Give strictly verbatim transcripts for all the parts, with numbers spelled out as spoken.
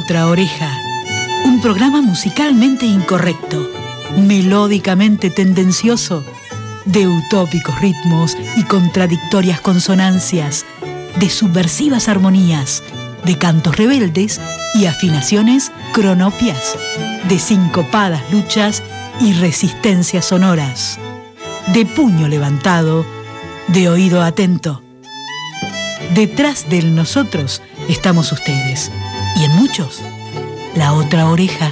Otra Oreja, un programa musicalmente incorrecto, melódicamente tendencioso, de utópicos ritmos y contradictorias consonancias, de subversivas armonías, de cantos rebeldes y afinaciones cronopias, de sincopadas luchas y resistencias sonoras, de puño levantado, de oído atento. Detrás del nosotros estamos ustedes, y en muchos, la otra oreja.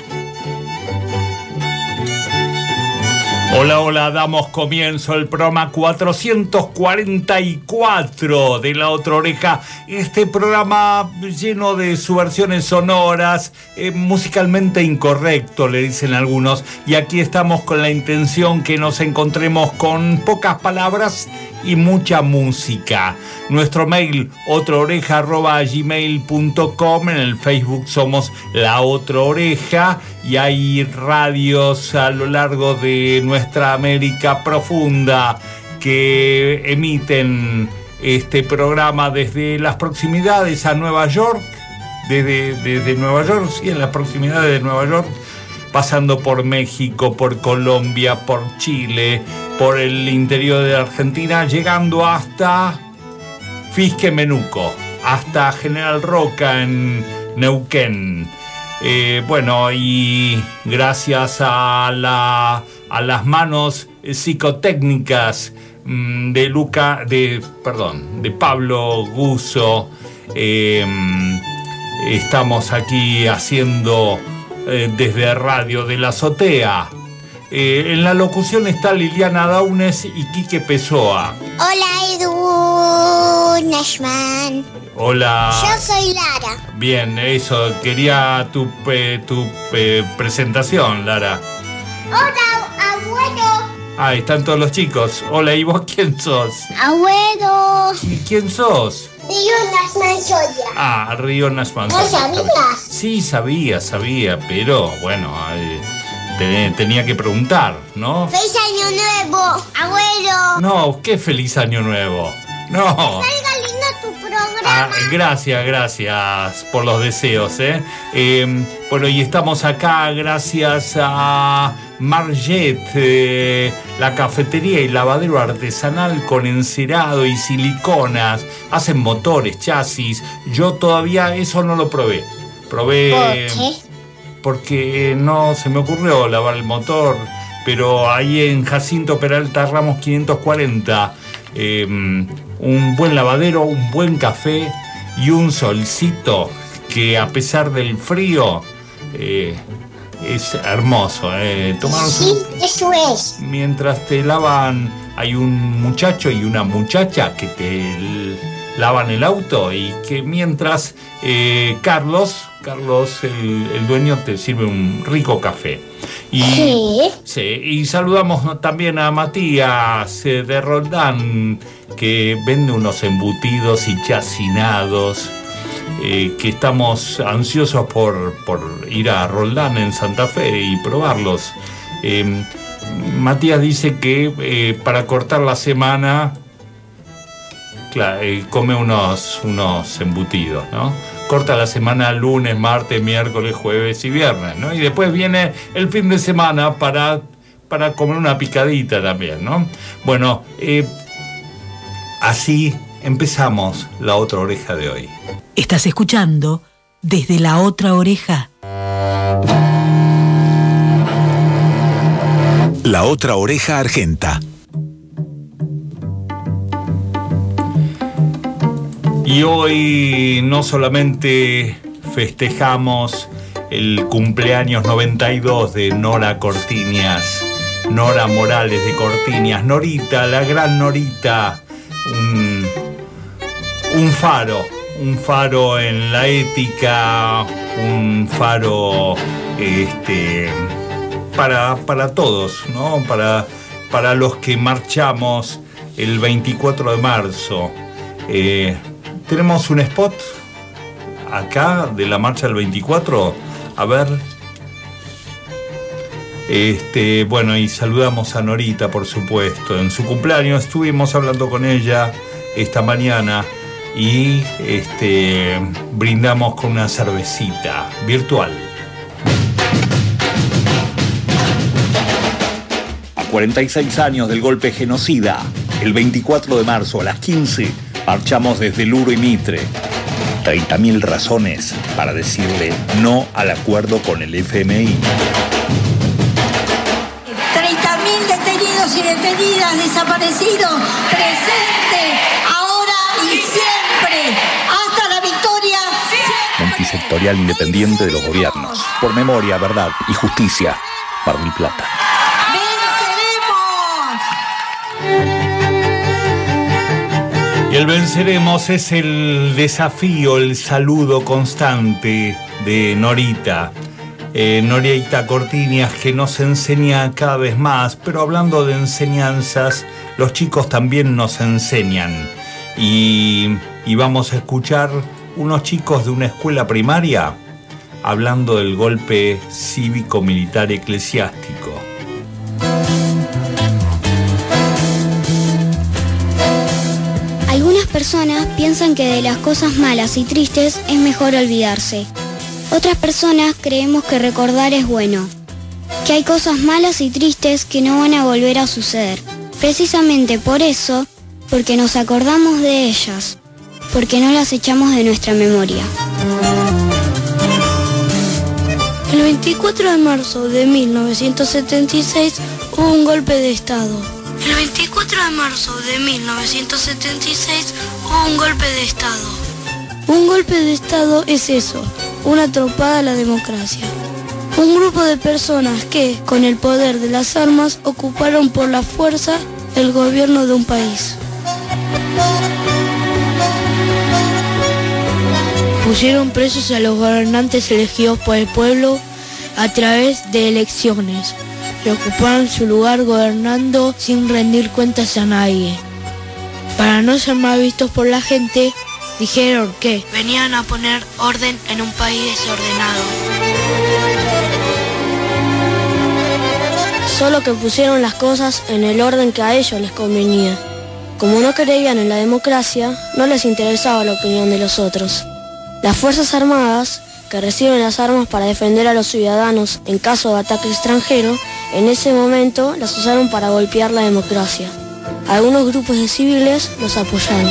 Hola, hola, damos comienzo al programa cuatrocientos cuarenta y cuatro de La Otra Oreja. Este programa lleno de subversiones sonoras, eh, musicalmente incorrecto, le dicen algunos. Y aquí estamos con la intención que nos encontremos con pocas palabras y mucha música. Nuestro mail, otraoreja arroba gmail punto com. En el Facebook somos La Otra Oreja y hay radios a lo largo de nuestra América profunda que emiten este programa desde las proximidades a Nueva York, desde, desde Nueva York, sí, en las proximidades de Nueva York, pasando por México, por Colombia, por Chile, por el interior de Argentina, llegando hasta Fisque-Menuco, hasta General Roca en Neuquén. Eh, bueno, y gracias a, la, a las manos psicotécnicas mmm, de Luca, de, perdón, de Pablo Guzzo, eh, estamos aquí haciendo eh, desde Radio de la Azotea. Eh, en la locución está Liliana Daunes y Quique Pessoa. Hola, Edu Nashman. Hola. Yo soy Lara. Bien, eso, quería tu, eh, tu eh, presentación, Lara. Hola, abuelo. Ah, están todos los chicos. Hola, ¿y vos quién sos? Abuelo. ¿Y quién sos? Río Nashman Soya. Ah, Río Nashman ¿No sabías? Sí, sabía, sabía, pero bueno, eh, te, tenía que preguntar, ¿no? ¡Feliz Año Nuevo, abuelo! No, qué feliz Año Nuevo. No. Salga lindo tu programa. Ah, gracias, gracias por los deseos, ¿eh? eh bueno, y estamos acá gracias a Marget, eh, la cafetería y lavadero artesanal con encerado y siliconas. Hacen motores, chasis. Yo todavía eso no lo probé. Probé... ¿Por qué? Porque no se me ocurrió lavar el motor, pero ahí en Jacinto Peralta Ramos quinientos cuarenta... Eh, un buen lavadero, un buen café y un solcito que a pesar del frío eh, es hermoso. Eh. Tomar sí, un... eso es. Mientras te lavan, hay un muchacho y una muchacha que te lavan el auto y que mientras eh, Carlos, Carlos el, el dueño te sirve un rico café. Y, ¿sí? Sí, y saludamos también a Matías de Roldán, que vende unos embutidos y chacinados, eh, que estamos ansiosos por, por ir a Roldán en Santa Fe y probarlos. Eh, Matías dice que eh, para cortar la semana, claro, eh, come unos, unos embutidos, ¿no? Corta la semana lunes, martes, miércoles, jueves y viernes, ¿no? Y después viene el fin de semana para, para comer una picadita también, ¿no? Bueno, eh, así empezamos La Otra Oreja de hoy. Estás escuchando desde La Otra Oreja. La Otra Oreja Argenta. Y hoy no solamente festejamos el cumpleaños noventa y dos de Nora Cortiñas, Nora Morales de Cortiñas, Norita, la gran Norita, un, un faro, un faro en la ética, un faro este, para, para todos, ¿no? Para, para los que marchamos el veinticuatro de marzo. Eh, Tenemos un spot acá de la marcha del veinticuatro. A ver. Este, bueno, y saludamos a Norita, por supuesto. En su cumpleaños estuvimos hablando con ella esta mañana. y este, brindamos con una cervecita virtual. A cuarenta y seis años del golpe genocida, el veinticuatro de marzo a las quince, marchamos desde Luro y Mitre. treinta mil razones para decirle no al acuerdo con el F M I. treinta mil detenidos y detenidas, desaparecidos, presente, ahora y siempre, hasta la victoria. Multisectorial independiente de los gobiernos. Por memoria, verdad y justicia. Mar del Plata. Y el venceremos es el desafío, el saludo constante de Norita. Eh, Norita Cortiñas, que nos enseña cada vez más, pero hablando de enseñanzas, los chicos también nos enseñan. Y, y vamos a escuchar unos chicos de una escuela primaria hablando del golpe cívico-militar eclesiástico. Algunas personas piensan que de las cosas malas y tristes es mejor olvidarse. Otras personas creemos que recordar es bueno, que hay cosas malas y tristes que no van a volver a suceder. Precisamente por eso, porque nos acordamos de ellas, porque no las echamos de nuestra memoria. El veinticuatro de marzo de mil novecientos setenta y seis hubo un golpe de Estado. El veinticuatro de marzo de mil novecientos setenta y seis hubo un golpe de Estado. Un golpe de Estado es eso, una trompada a la democracia. Un grupo de personas que, con el poder de las armas, ocuparon por la fuerza el gobierno de un país. Pusieron presos a los gobernantes elegidos por el pueblo a través de elecciones. Y ocuparon su lugar gobernando sin rendir cuentas a nadie. Para no ser mal vistos por la gente, dijeron que venían a poner orden en un país desordenado. Solo que pusieron las cosas en el orden que a ellos les convenía. Como no creían en la democracia, no les interesaba la opinión de los otros. Las Fuerzas Armadas, que reciben las armas para defender a los ciudadanos en caso de ataque extranjero, en ese momento las usaron para golpear la democracia. Algunos grupos de civiles los apoyaron.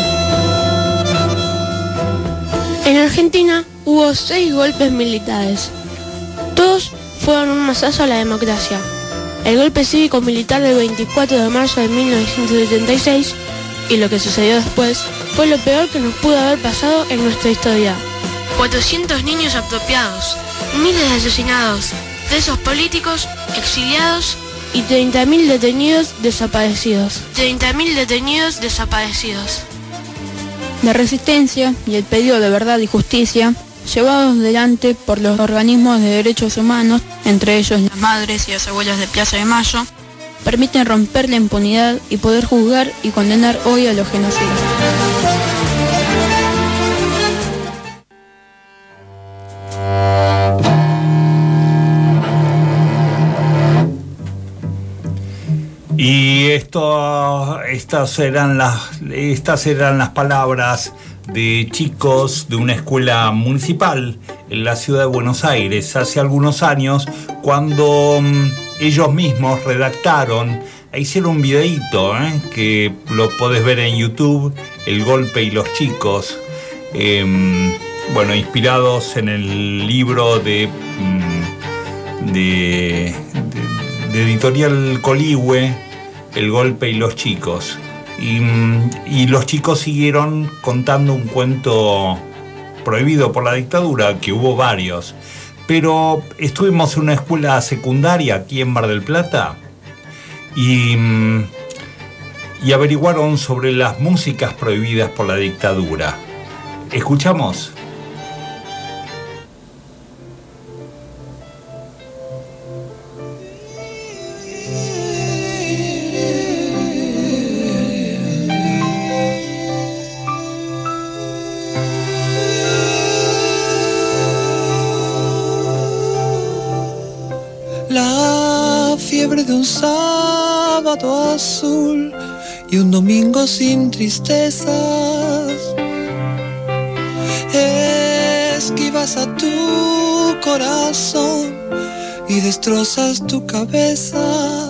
En Argentina hubo seis golpes militares. Todos fueron un masazo a la democracia. El golpe cívico-militar del veinticuatro de marzo de mil novecientos setenta y seis y lo que sucedió después fue lo peor que nos pudo haber pasado en nuestra historia. cuatrocientos niños apropiados, miles de asesinados, presos políticos, exiliados y treinta mil detenidos desaparecidos. treinta mil detenidos desaparecidos. La resistencia y el pedido de verdad y justicia, llevados adelante por los organismos de derechos humanos, entre ellos las madres y las abuelas de Plaza de Mayo, permiten romper la impunidad y poder juzgar y condenar hoy a los genocidas. Y esto, estas eran las, estas eran las palabras de chicos de una escuela municipal en la ciudad de Buenos Aires hace algunos años, cuando um, ellos mismos redactaron, hicieron un videíto ¿eh? que lo podés ver en YouTube, El golpe y los chicos, eh, bueno, inspirados en el libro de, de, de, de Editorial Coligüe, El golpe y los chicos. Y, y los chicos siguieron contando un cuento prohibido por la dictadura, que hubo varios. Pero estuvimos en una escuela secundaria aquí en Mar del Plata y, y averiguaron sobre las músicas prohibidas por la dictadura. ¿Escuchamos? La fiebre de un sábado azul y un domingo sin tristezas. esquivas a tu corazón y destrozas tu cabeza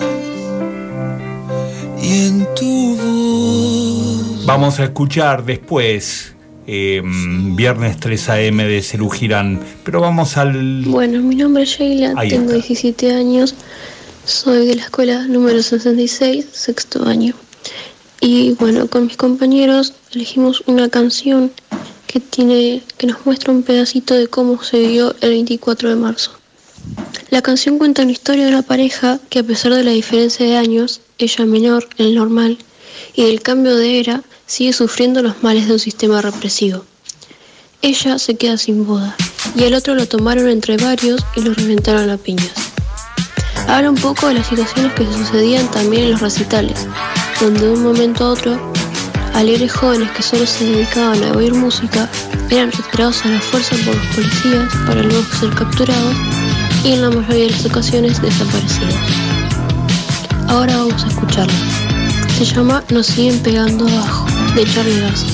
y en tu voz. Vamos a escuchar después eh, Viernes tres a eme de Serú Girán, pero vamos al... Bueno, mi nombre es Sheila, Ahí tengo está. diecisiete años, soy de la escuela número sesenta y seis, sexto año. Y bueno, con mis compañeros elegimos una canción que tiene, que nos muestra un pedacito de cómo se vivió el veinticuatro de marzo. La canción cuenta la historia de una pareja que, a pesar de la diferencia de años, ella menor, él normal, y del cambio de era, sigue sufriendo los males de un sistema represivo. Ella se queda sin boda, y el otro lo tomaron entre varios y lo reventaron a piñas. Habla un poco de las situaciones que sucedían también en los recitales, donde de un momento a otro, alegres jóvenes que solo se dedicaban a oír música eran retirados a la fuerza por los policías para luego ser capturados y en la mayoría de las ocasiones desaparecidos. Ahora vamos a escucharla. Se llama Nos siguen pegando abajo, de Charly García.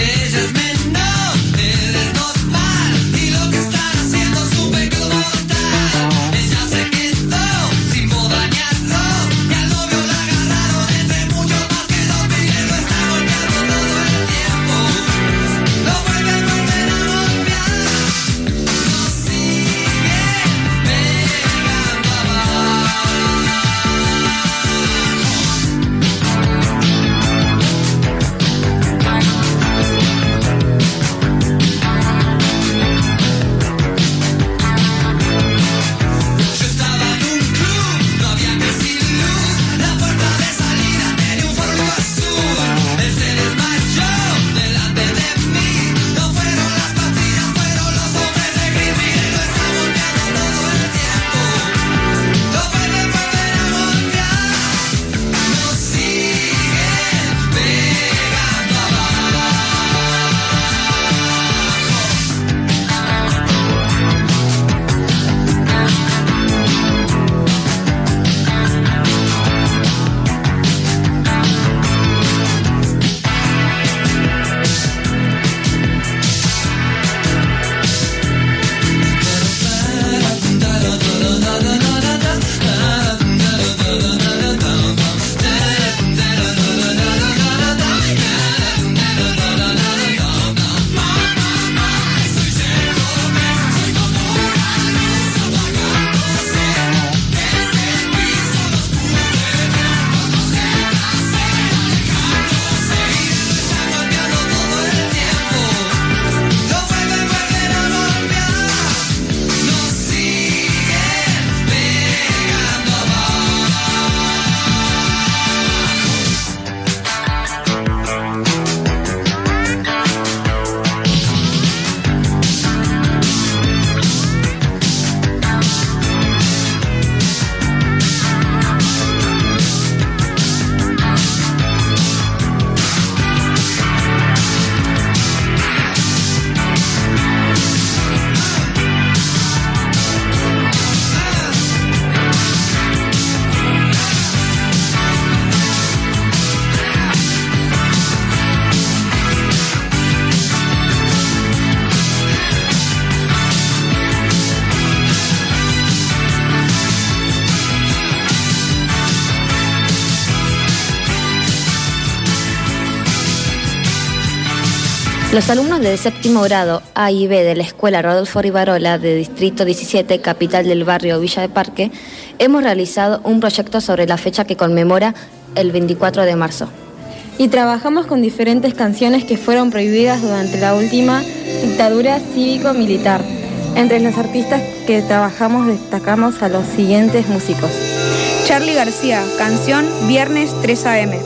Los alumnos de séptimo grado A y B de la Escuela Rodolfo Rivarola de Distrito diecisiete, capital del barrio Villa de Parque, hemos realizado un proyecto sobre la fecha que conmemora el veinticuatro de marzo. Y trabajamos con diferentes canciones que fueron prohibidas durante la última dictadura cívico-militar. Entre los artistas que trabajamos destacamos a los siguientes músicos. Charly García, canción Viernes tres a eme.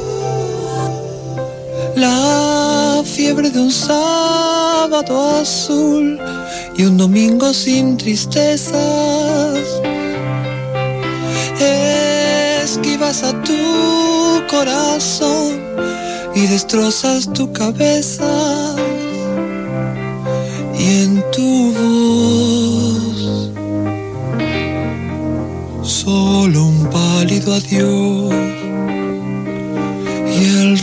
La fiebre de un sábado azul y un domingo sin tristezas. Esquivas a tu corazón y destrozas tu cabeza y en tu voz solo un pálido adiós y el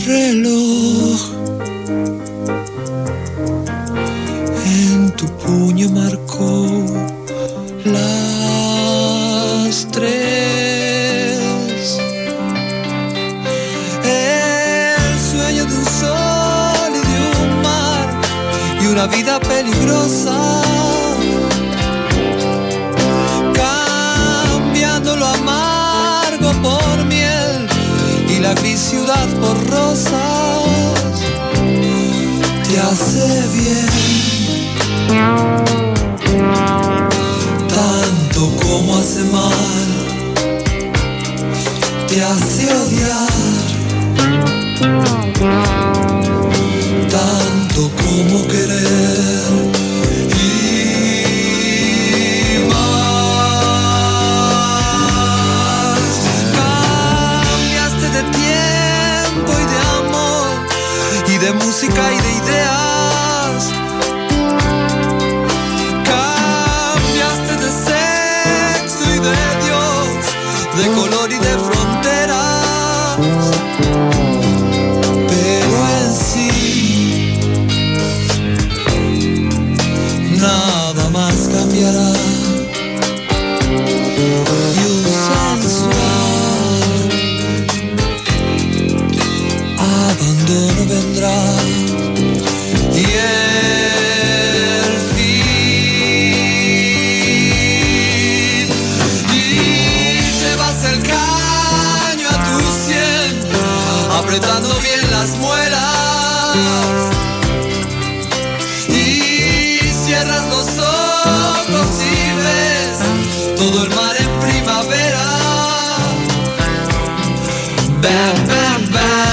reloj en tu puño marcó una vida peligrosa, cambiando lo amargo por miel y la gris ciudad por rosas, te hace bien, tanto como hace mal, te hace odiar, tanto como querer y más. Cambiaste de tiempo y de amor y de música y de ideas. Cambiaste de sexo y de Dios, de color y de fronteras. Pero en sí nada más cambiará, y un sensual abandono vendrá, y el fin, y llevas el caño a tu sien, apretando bien las muelas, y cierras los ojos y ves todo el mar en primavera. Bam, bam,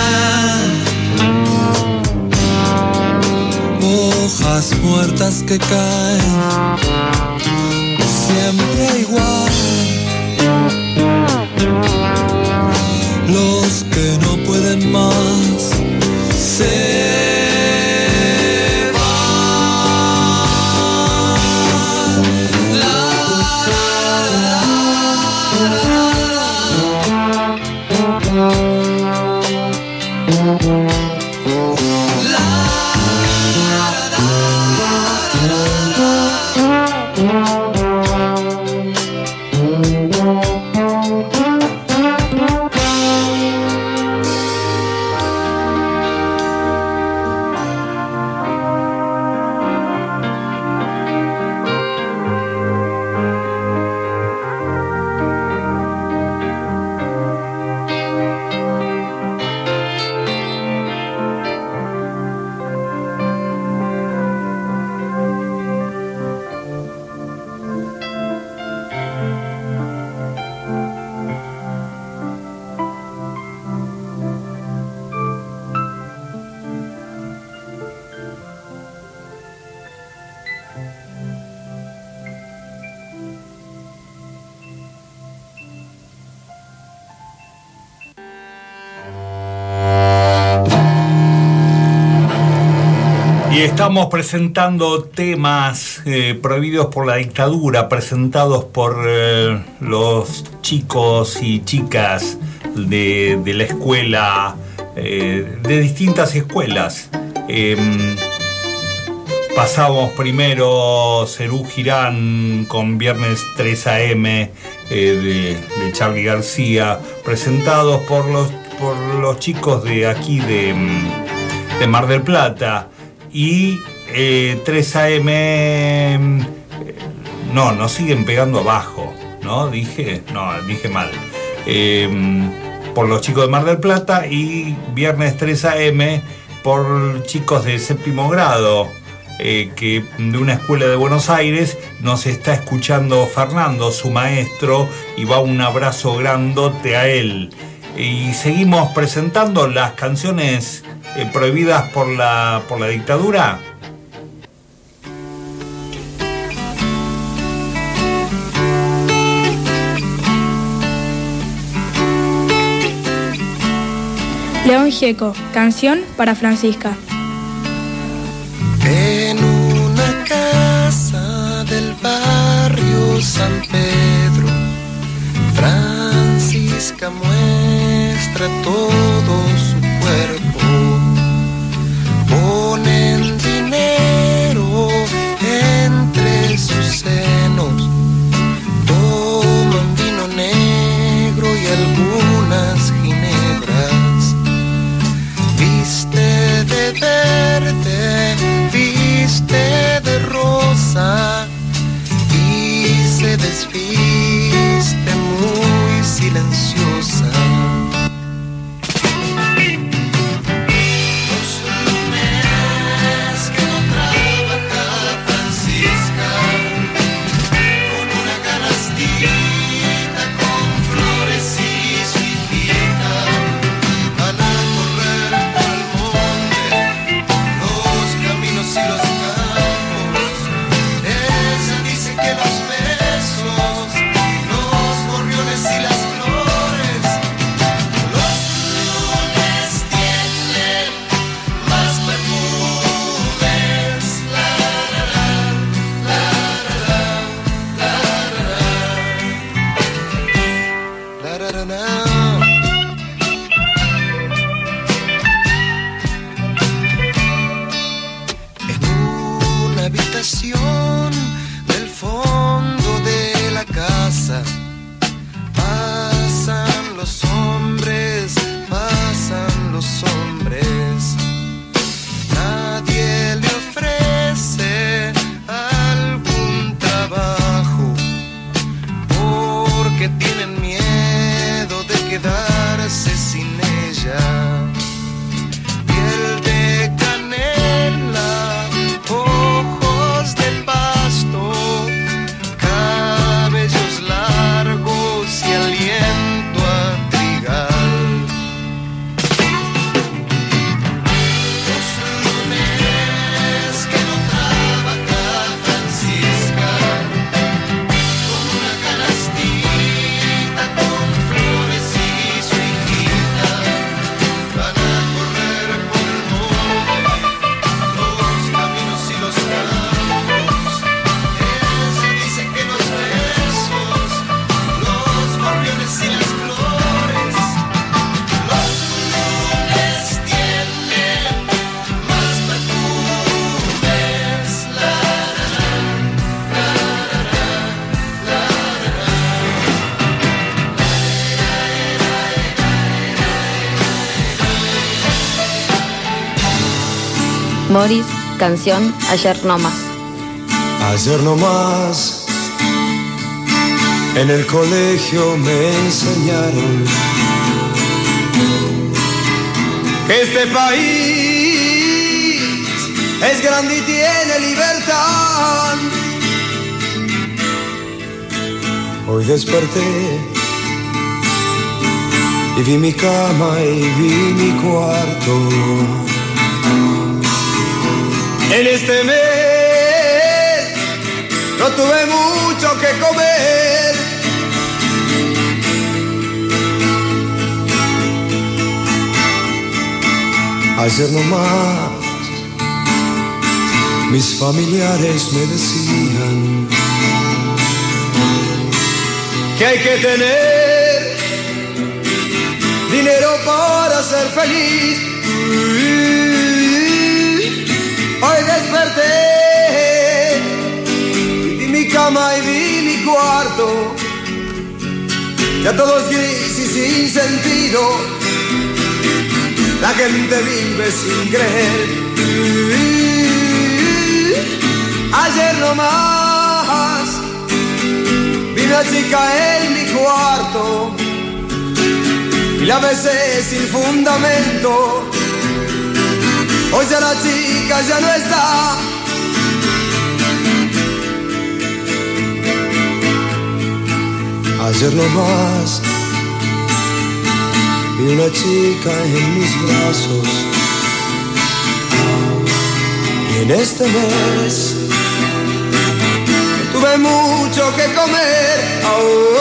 bam. Hojas muertas que caen, siempre igual. Los que no pueden más se van. La, la, la, la, Y estamos presentando temas eh, prohibidos por la dictadura, presentados por eh, los chicos y chicas de, de la escuela, eh, de distintas escuelas. Eh, pasamos primero Cerú Girán con Viernes tres a eme eh, de, de Charly García, presentados por los, por los chicos de aquí de, de Mar del Plata. Y eh, tres a eme, eh, no, nos siguen pegando abajo, ¿no? Dije, no, dije mal. Eh, por los chicos de Mar del Plata, y Viernes tres a eme por chicos de séptimo grado, eh, que de una escuela de Buenos Aires nos está escuchando Fernando, su maestro, y va un abrazo grandote a él. Y seguimos presentando las canciones eh, prohibidas por la, por la dictadura. León Gieco, canción para Francisca. En una casa del barrio San Pedro, Francisca muestra todo su cuerpo. Ponen dinero entre sus senos, toman vino negro y algunas ginebras. Viste de verde, viste Morris, canción Ayer no más. Ayer no más, en el colegio me enseñaron que este país es grande y tiene libertad. Hoy desperté y vi mi cama y vi mi cuarto. En este mes no tuve mucho que comer. Ayer nomás mis familiares me decían que hay que tener dinero para ser feliz. Hoy desperté y vi mi cama y vi mi cuarto, ya todo es gris y sin sentido. La gente vive sin creer. Ayer nomás vi una chica en mi cuarto y la besé sin fundamento. Hoy ya la chica ya no está. Ayer nomás vi una chica en mis brazos y en este mes no tuve mucho que comer. Oh,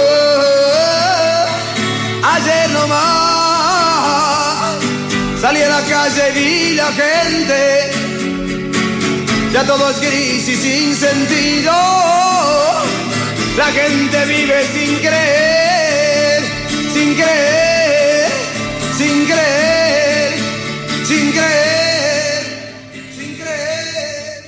ayer nomás salí a la calle y vi la gente, ya todo es gris y sin sentido. La gente vive sin creer, sin creer, sin creer, sin creer, sin creer.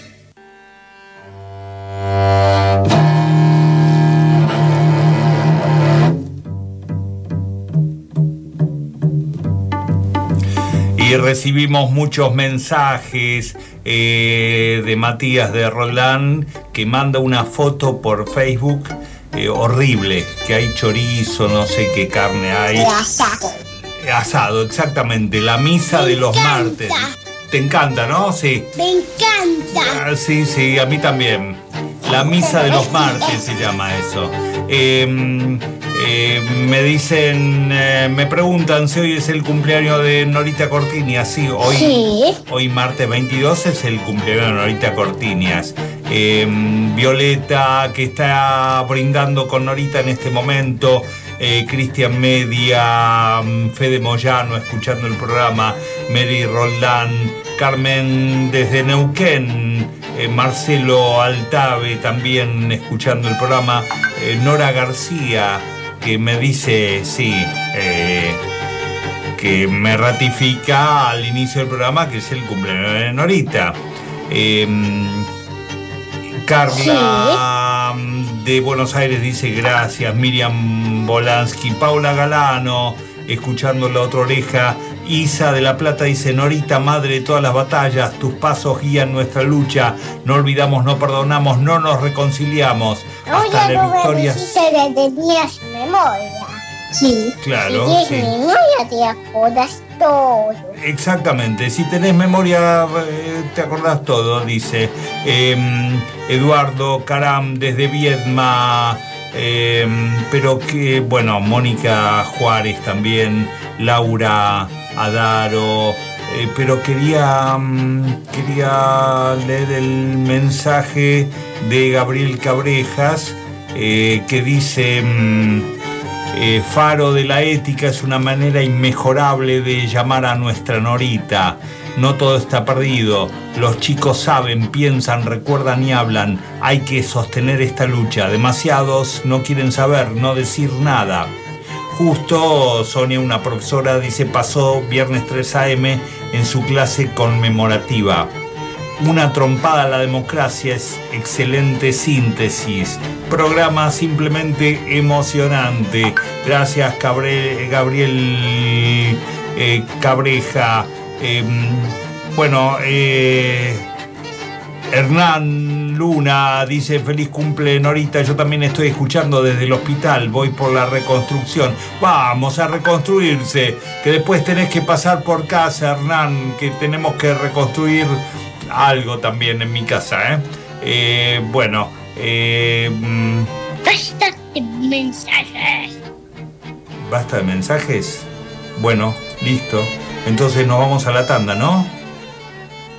Y recibimos muchos mensajes eh, de Matías de Roldán, que manda una foto por Facebook eh, horrible, que hay chorizo, no sé qué carne hay. Asado. Asado, exactamente, la misa Me de los encanta. martes. Te encanta, ¿no? Sí. Me encanta. Ah, sí, sí, a mí también. La misa de los martes se llama eso. Eh, eh, me dicen, eh, me preguntan si hoy es el cumpleaños de Norita Cortiñas. Sí, hoy, Sí. hoy martes veintidós es el cumpleaños de Norita Cortiñas. Eh, Violeta, que está brindando con Norita en este momento. Eh, Cristian Media, Fede Moyano escuchando el programa, Mary Roldán, Carmen desde Neuquén, eh, Marcelo Altave también escuchando el programa, eh, Nora García, que me dice, sí, eh, que me ratifica al inicio del programa que es el cumpleaños de Norita. Eh, Carla de Buenos Aires dice gracias. Miriam Bolansky, Paula Galano escuchando La Otra Oreja. Isa de La Plata dice: Norita, madre de todas las batallas, tus pasos guían nuestra lucha, no olvidamos, no perdonamos, no nos reconciliamos. Hasta Oye, las no me victorias. dijiste que tenías memoria. Sí. Claro, Si tienes sí. memoria, te acuerdas todo. Exactamente, si tenés memoria eh, te acordás todo, dice eh, Eduardo Caram desde Viedma, eh, pero que, bueno, Mónica Juárez también, Laura Adaro, eh, pero quería, mm, quería leer el mensaje de Gabriel Cabrejas, eh, que dice... Mm, Eh, Faro de la ética es una manera inmejorable de llamar a nuestra Norita. No todo está perdido. Los chicos saben, piensan, recuerdan y hablan. Hay que sostener esta lucha. Demasiados no quieren saber, no decir nada. Justo Sonia, una profesora, dice, pasó viernes tres a eme en su clase conmemorativa. Una trompada a la democracia es excelente síntesis. Programa simplemente emocionante. Gracias, Cabre, Gabriel eh, Cabreja. Eh, Bueno, eh, Hernán Luna dice feliz cumple Norita, yo también estoy escuchando desde el hospital, voy por la reconstrucción. Vamos a reconstruirse, que después tenés que pasar por casa, Hernán, que tenemos que reconstruir algo también en mi casa, ¿eh? eh bueno, eh... Basta de mensajes. ¿Basta de mensajes? Bueno, listo. Entonces nos vamos a la tanda, ¿no?